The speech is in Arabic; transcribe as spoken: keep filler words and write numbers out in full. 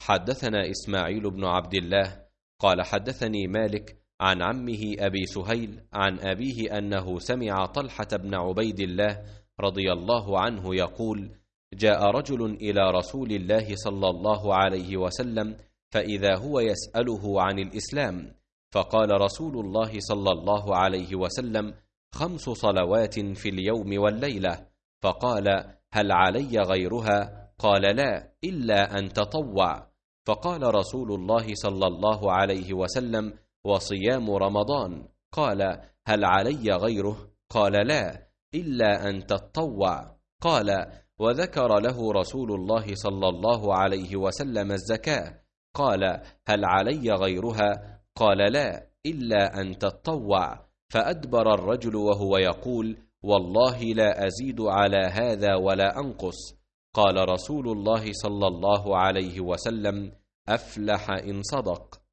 حدثنا إسماعيل بن عبد الله قال حدثني مالك عن عمه أبي سهيل عن أبيه أنه سمع طلحة بن عبيد الله رضي الله عنه يقول: جاء رجل إلى رسول الله صلى الله عليه وسلم فإذا هو يسأله عن الإسلام، فقال رسول الله صلى الله عليه وسلم: خمس صلوات في اليوم والليلة. فقال: هل علي غيرها؟ قال: لا، إلا أن تطوع. فقال رسول الله صلى الله عليه وسلم: وصيام رمضان؟ قال: هل علي غيره؟ قال: لا، إلا أن تطوع. قال: وذكر له رسول الله صلى الله عليه وسلم الزكاة. قال: هل علي غيرها؟ قال: لا، إلا أن تطوع. فأدبر الرجل وهو يقول: والله لا أزيد على هذا ولا أنقص. قال رسول الله صلى الله عليه وسلم: أفلح إن صدق.